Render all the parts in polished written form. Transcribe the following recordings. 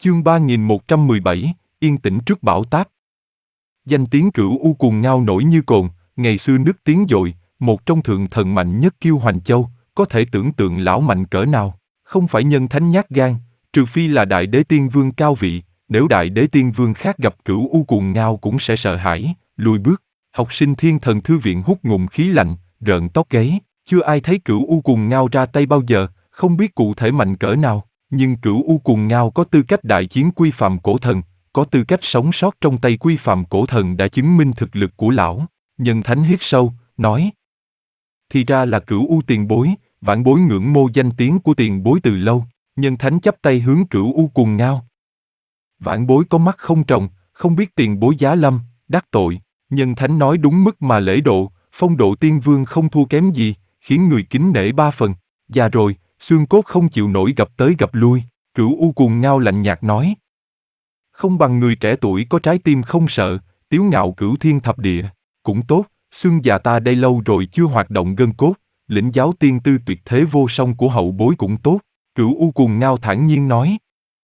Chương 3117, yên tĩnh trước bão táp. Danh tiếng Cửu U Cuồng Ngao nổi như cồn, ngày xưa nước tiếng dội, một trong thượng thần mạnh nhất Kiêu Hoành Châu, có thể tưởng tượng lão mạnh cỡ nào. Không phải nhân thánh nhát gan, trừ phi là Đại Đế Tiên Vương cao vị, nếu Đại Đế Tiên Vương khác gặp Cửu U Cuồng Ngao cũng sẽ sợ hãi, lùi bước. Học sinh Thiên Thần Thư Viện hút ngụm khí lạnh, rợn tóc gáy, chưa ai thấy Cửu U Cuồng Ngao ra tay bao giờ, không biết cụ thể mạnh cỡ nào. Nhưng Cửu U Cuồng Ngao có tư cách đại chiến Quy Phàm Cổ Thần, có tư cách sống sót trong tay Quy Phàm Cổ Thần đã chứng minh thực lực của lão. Nhân Thánh hít sâu, nói: thì ra là Cửu U tiền bối, vãn bối ngưỡng mộ danh tiếng của tiền bối từ lâu. Nhân Thánh chắp tay hướng Cửu U Cuồng Ngao. Vãn bối có mắt không tròng, không biết tiền bối giá lâm, đắc tội. Nhân Thánh nói đúng mức mà lễ độ, phong độ tiên vương không thua kém gì, khiến người kính nể ba phần. Già rồi, xương cốt không chịu nổi gặp tới gặp lui. Cửu U Cuồng Ngao lạnh nhạt nói: không bằng người trẻ tuổi có trái tim không sợ, tiếu ngạo cửu thiên thập địa. Cũng tốt, xương già ta đây lâu rồi chưa hoạt động gân cốt, lĩnh giáo tiên tư tuyệt thế vô song của hậu bối cũng tốt. Cửu U Cuồng Ngao thản nhiên nói: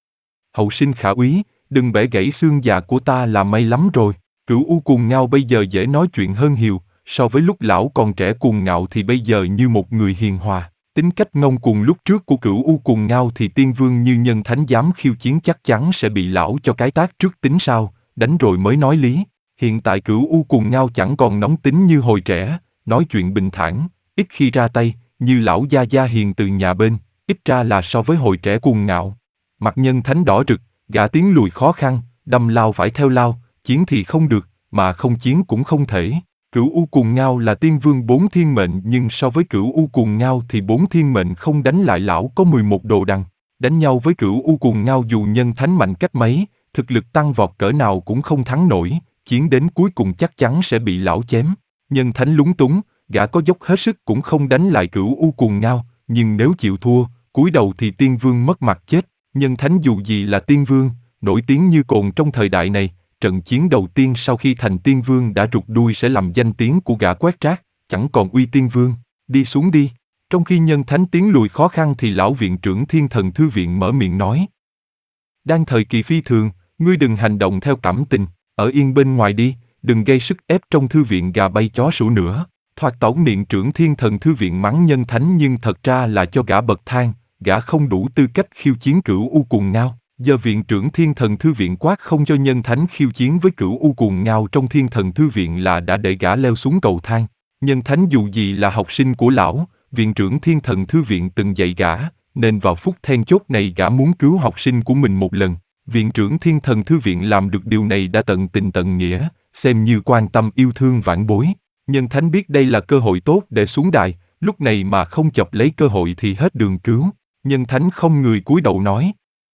hậu sinh khả úy, đừng bẻ gãy xương già của ta là may lắm rồi. Cửu U Cuồng Ngao bây giờ dễ nói chuyện hơn nhiều, so với lúc lão còn trẻ cuồng ngạo thì bây giờ như một người hiền hòa. Tính cách ngông cuồng lúc trước của Cửu U Cuồng Ngao thì tiên vương như Nhân Thánh dám khiêu chiến chắc chắn sẽ bị lão cho cái tát trước tính sau, đánh rồi mới nói lý. Hiện tại Cửu U Cuồng Ngao chẳng còn nóng tính như hồi trẻ, nói chuyện bình thản, ít khi ra tay, như lão gia gia hiền từ nhà bên, ít ra là so với hồi trẻ cuồng ngạo. Mặt Nhân Thánh đỏ rực, gã tiến lùi khó khăn, đâm lao phải theo lao, chiến thì không được, mà không chiến cũng không thể. Cửu U Cuồng Ngao là tiên vương 4 thiên mệnh, nhưng so với Cửu U Cuồng Ngao thì 4 thiên mệnh không đánh lại lão có 11 đồ đằng. Đánh nhau với Cửu U Cuồng Ngao dù Nhân Thánh mạnh cách mấy, thực lực tăng vọt cỡ nào cũng không thắng nổi, chiến đến cuối cùng chắc chắn sẽ bị lão chém. Nhân Thánh lúng túng, gã có dốc hết sức cũng không đánh lại Cửu U Cuồng Ngao, nhưng nếu chịu thua, cúi đầu thì tiên vương mất mặt chết. Nhân Thánh dù gì là tiên vương, nổi tiếng như cồn trong thời đại này. Trận chiến đầu tiên sau khi thành tiên vương đã rụt đuôi sẽ làm danh tiếng của gã quét rác, chẳng còn uy tiên vương. Đi xuống đi. Trong khi Nhân Thánh tiến lùi khó khăn thì lão viện trưởng Thiên Thần Thư Viện mở miệng nói: đang thời kỳ phi thường, ngươi đừng hành động theo cảm tình, ở yên bên ngoài đi, đừng gây sức ép trong thư viện gà bay chó sủa nữa. Thoạt tổng viện trưởng Thiên Thần Thư Viện mắng Nhân Thánh nhưng thật ra là cho gã bậc thang, gã không đủ tư cách khiêu chiến Cửu U Cuồng Ngao. Giờ viện trưởng Thiên Thần Thư Viện quát không cho Nhân Thánh khiêu chiến với Cửu U Cuồng Ngao trong Thiên Thần Thư Viện là đã để gã leo xuống cầu thang. Nhân Thánh dù gì là học sinh của lão, viện trưởng Thiên Thần Thư Viện từng dạy gã, nên vào phút then chốt này gã muốn cứu học sinh của mình một lần. Viện trưởng Thiên Thần Thư Viện làm được điều này đã tận tình tận nghĩa, xem như quan tâm yêu thương vãn bối. Nhân Thánh biết đây là cơ hội tốt để xuống đài, lúc này mà không chọc lấy cơ hội thì hết đường cứu. Nhân Thánh không người cúi đầu nói: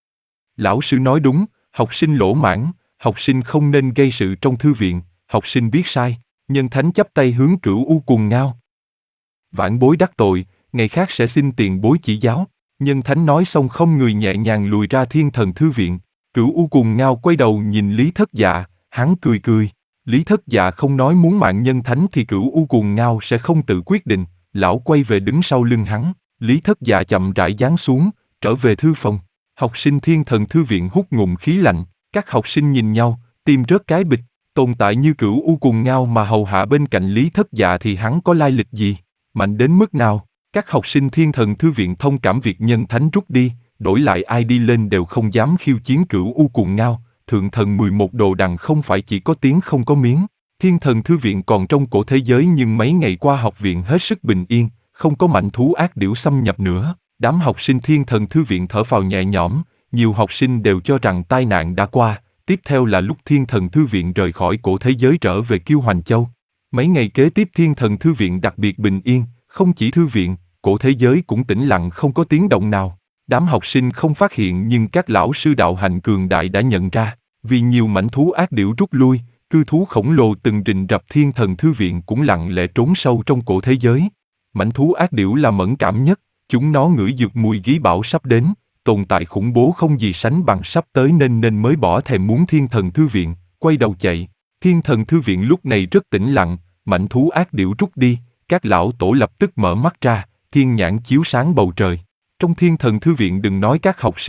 lão sư nói đúng, học sinh lỗ mãng, học sinh không nên gây sự trong thư viện, học sinh biết sai. Nhân Thánh chắp tay hướng Cửu U Cuồng Ngao. vãn bối đắc tội, ngày khác sẽ xin tiền bối chỉ giáo. Nhân Thánh nói xong không người nhẹ nhàng lùi ra Thiên Thần Thư Viện. Cửu U Cuồng Ngao quay đầu nhìn Lý Thất Dạ, hắn cười cười. Lý Thất Dạ không nói muốn mạng Nhân Thánh thì Cửu U Cuồng Ngao sẽ không tự quyết định. Lão quay về đứng sau lưng hắn. Lý Thất Dạ chậm rãi giáng xuống, trở về thư phòng. Học sinh Thiên Thần Thư Viện hút ngụm khí lạnh, các học sinh nhìn nhau, tim rớt cái bịch. Tồn tại như Cửu U Cuồng Ngao mà hầu hạ bên cạnh Lý Thất Dạ thì hắn có lai lịch gì, mạnh đến mức nào? Các học sinh Thiên Thần Thư Viện thông cảm việc Nhân Thánh rút đi, đổi lại ai đi lên đều không dám khiêu chiến Cửu U Cuồng Ngao. Thượng thần 11 đồ đằng không phải chỉ có tiếng không có miếng. Thiên Thần Thư Viện còn trong cổ thế giới nhưng mấy ngày qua học viện hết sức bình yên, không có mãnh thú ác điểu xâm nhập nữa. Đám học sinh Thiên Thần Thư Viện thở phào nhẹ nhõm, nhiều học sinh đều cho rằng tai nạn đã qua. Tiếp theo là lúc Thiên Thần Thư Viện rời khỏi cổ thế giới trở về Kiêu Hoành Châu. Mấy ngày kế tiếp Thiên Thần Thư Viện đặc biệt bình yên, không chỉ thư viện, cổ thế giới cũng tĩnh lặng không có tiếng động nào. Đám học sinh không phát hiện nhưng các lão sư đạo hành cường đại đã nhận ra, vì nhiều mãnh thú ác điểu rút lui, cư thú khổng lồ từng rình rập Thiên Thần Thư Viện cũng lặng lẽ trốn sâu trong cổ thế giới. Mãnh thú ác điểu là mẫn cảm nhất, chúng nó ngửi dược mùi gí bão sắp đến, tồn tại khủng bố không gì sánh bằng sắp tới nên mới bỏ thèm muốn Thiên Thần Thư Viện, quay đầu chạy. Thiên Thần Thư Viện lúc này rất tĩnh lặng, mãnh thú ác điểu rút đi, các lão tổ lập tức mở mắt ra, thiên nhãn chiếu sáng bầu trời. Trong Thiên Thần Thư Viện đừng nói các học sinh,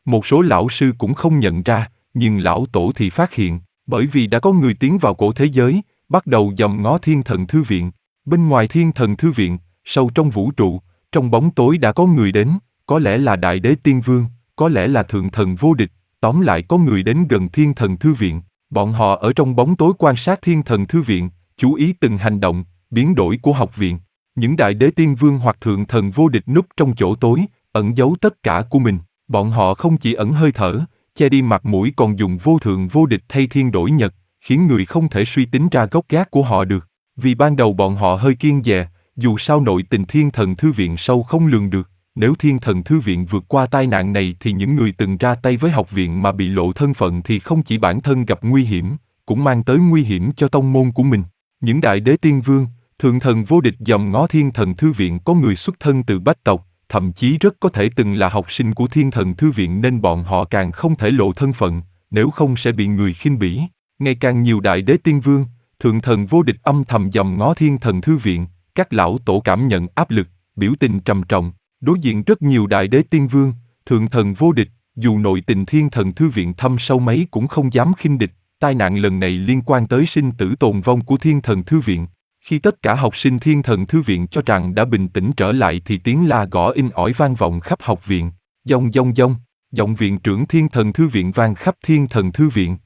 Một số lão sư cũng không nhận ra, nhưng lão tổ thì phát hiện, bởi vì đã có người tiến vào cổ thế giới, bắt đầu dòm ngó Thiên Thần Thư Viện. Bên ngoài Thiên Thần Thư Viện, sâu trong vũ trụ, trong bóng tối đã có người đến, có lẽ là Đại Đế Tiên Vương, có lẽ là Thượng Thần vô địch, tóm lại có người đến gần Thiên Thần Thư Viện. Bọn họ ở trong bóng tối quan sát Thiên Thần Thư Viện, chú ý từng hành động, biến đổi của học viện. Những Đại Đế Tiên Vương hoặc Thượng Thần vô địch núp trong chỗ tối, ẩn giấu tất cả của mình. Bọn họ không chỉ ẩn hơi thở, che đi mặt mũi còn dùng vô thượng vô địch thay thiên đổi nhật, khiến người không thể suy tính ra gốc gác của họ được. Vì ban đầu bọn họ hơi kiêng dè, dù sao nội tình Thiên Thần Thư Viện sâu không lường được. Nếu Thiên Thần Thư Viện vượt qua tai nạn này thì những người từng ra tay với học viện mà bị lộ thân phận thì không chỉ bản thân gặp nguy hiểm, cũng mang tới nguy hiểm cho tông môn của mình. Những Đại Đế Tiên Vương, Thượng Thần vô địch dòm ngó Thiên Thần Thư Viện có người xuất thân từ bách tộc, thậm chí rất có thể từng là học sinh của Thiên Thần Thư Viện nên bọn họ càng không thể lộ thân phận, nếu không sẽ bị người khinh bỉ. Ngày càng nhiều Đại Đế Tiên Vương, Thượng Thần vô địch âm thầm dòm ngó Thiên Thần Thư Viện, các lão tổ cảm nhận áp lực, biểu tình trầm trọng. Đối diện rất nhiều Đại Đế Tiên Vương, Thượng Thần vô địch, dù nội tình Thiên Thần Thư Viện thâm sâu mấy cũng không dám khinh địch. Tai nạn lần này liên quan tới sinh tử tồn vong của Thiên Thần Thư Viện. Khi tất cả học sinh Thiên Thần Thư Viện cho rằng đã bình tĩnh trở lại thì tiếng la gõ in ỏi vang vọng khắp học viện. Dong dong dong, giọng viện trưởng Thiên Thần Thư Viện vang khắp Thiên Thần Thư Viện.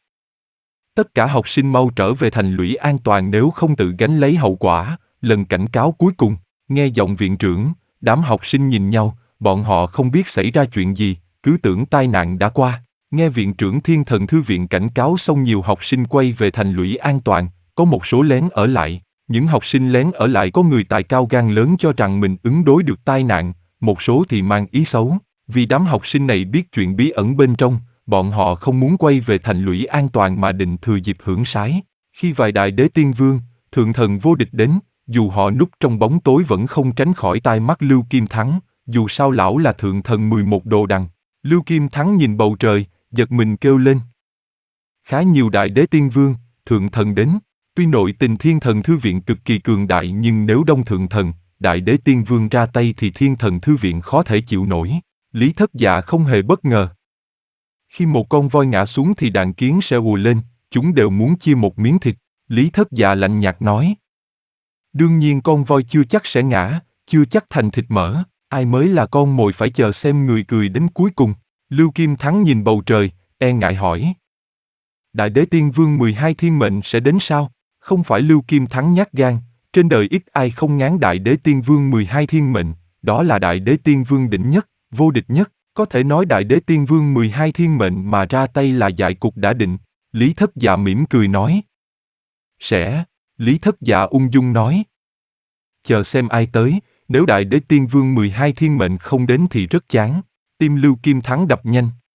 Tất cả học sinh mau trở về thành lũy an toàn nếu không tự gánh lấy hậu quả. Lần cảnh cáo cuối cùng, nghe giọng viện trưởng, đám học sinh nhìn nhau, bọn họ không biết xảy ra chuyện gì, cứ tưởng tai nạn đã qua. Nghe viện trưởng Thiên Thần Thư Viện cảnh cáo xong nhiều học sinh quay về thành lũy an toàn, có một số lén ở lại. Những học sinh lén ở lại có người tài cao gan lớn cho rằng mình ứng đối được tai nạn, một số thì mang ý xấu. Vì đám học sinh này biết chuyện bí ẩn bên trong, bọn họ không muốn quay về thành lũy an toàn mà định thừa dịp hưởng sái. Khi vài Đại Đế Tiên Vương, Thượng Thần vô địch đến, dù họ núp trong bóng tối vẫn không tránh khỏi tai mắt Lưu Kim Thắng, dù sao lão là Thượng Thần 11 đồ đằng. Lưu Kim Thắng nhìn bầu trời, giật mình kêu lên. Khá nhiều Đại Đế Tiên Vương, Thượng Thần đến. Tuy nội tình Thiên Thần Thư Viện cực kỳ cường đại nhưng nếu đông Thượng Thần, Đại Đế Tiên Vương ra tay thì Thiên Thần Thư Viện khó thể chịu nổi. Lý Thất Dạ không hề bất ngờ. Khi một con voi ngã xuống thì đàn kiến sẽ ùa lên, chúng đều muốn chia một miếng thịt. Lý Thất Dạ lạnh nhạt nói. Đương nhiên con voi chưa chắc sẽ ngã, chưa chắc thành thịt mỡ, ai mới là con mồi phải chờ xem người cười đến cuối cùng. Lưu Kim Thắng nhìn bầu trời, e ngại hỏi. Đại Đế Tiên Vương 12 thiên mệnh sẽ đến sao? Không phải Lưu Kim Thắng nhát gan, trên đời ít ai không ngán Đại Đế Tiên Vương 12 thiên mệnh, đó là Đại Đế Tiên Vương đỉnh nhất, vô địch nhất, có thể nói Đại Đế Tiên Vương 12 thiên mệnh mà ra tay là dại cục đã định. Lý Thất Dạ mỉm cười nói. Sẽ, Lý Thất Dạ ung dung nói. Chờ xem ai tới, nếu Đại Đế Tiên Vương 12 thiên mệnh không đến thì rất chán. Tim Lưu Kim Thắng đập nhanh,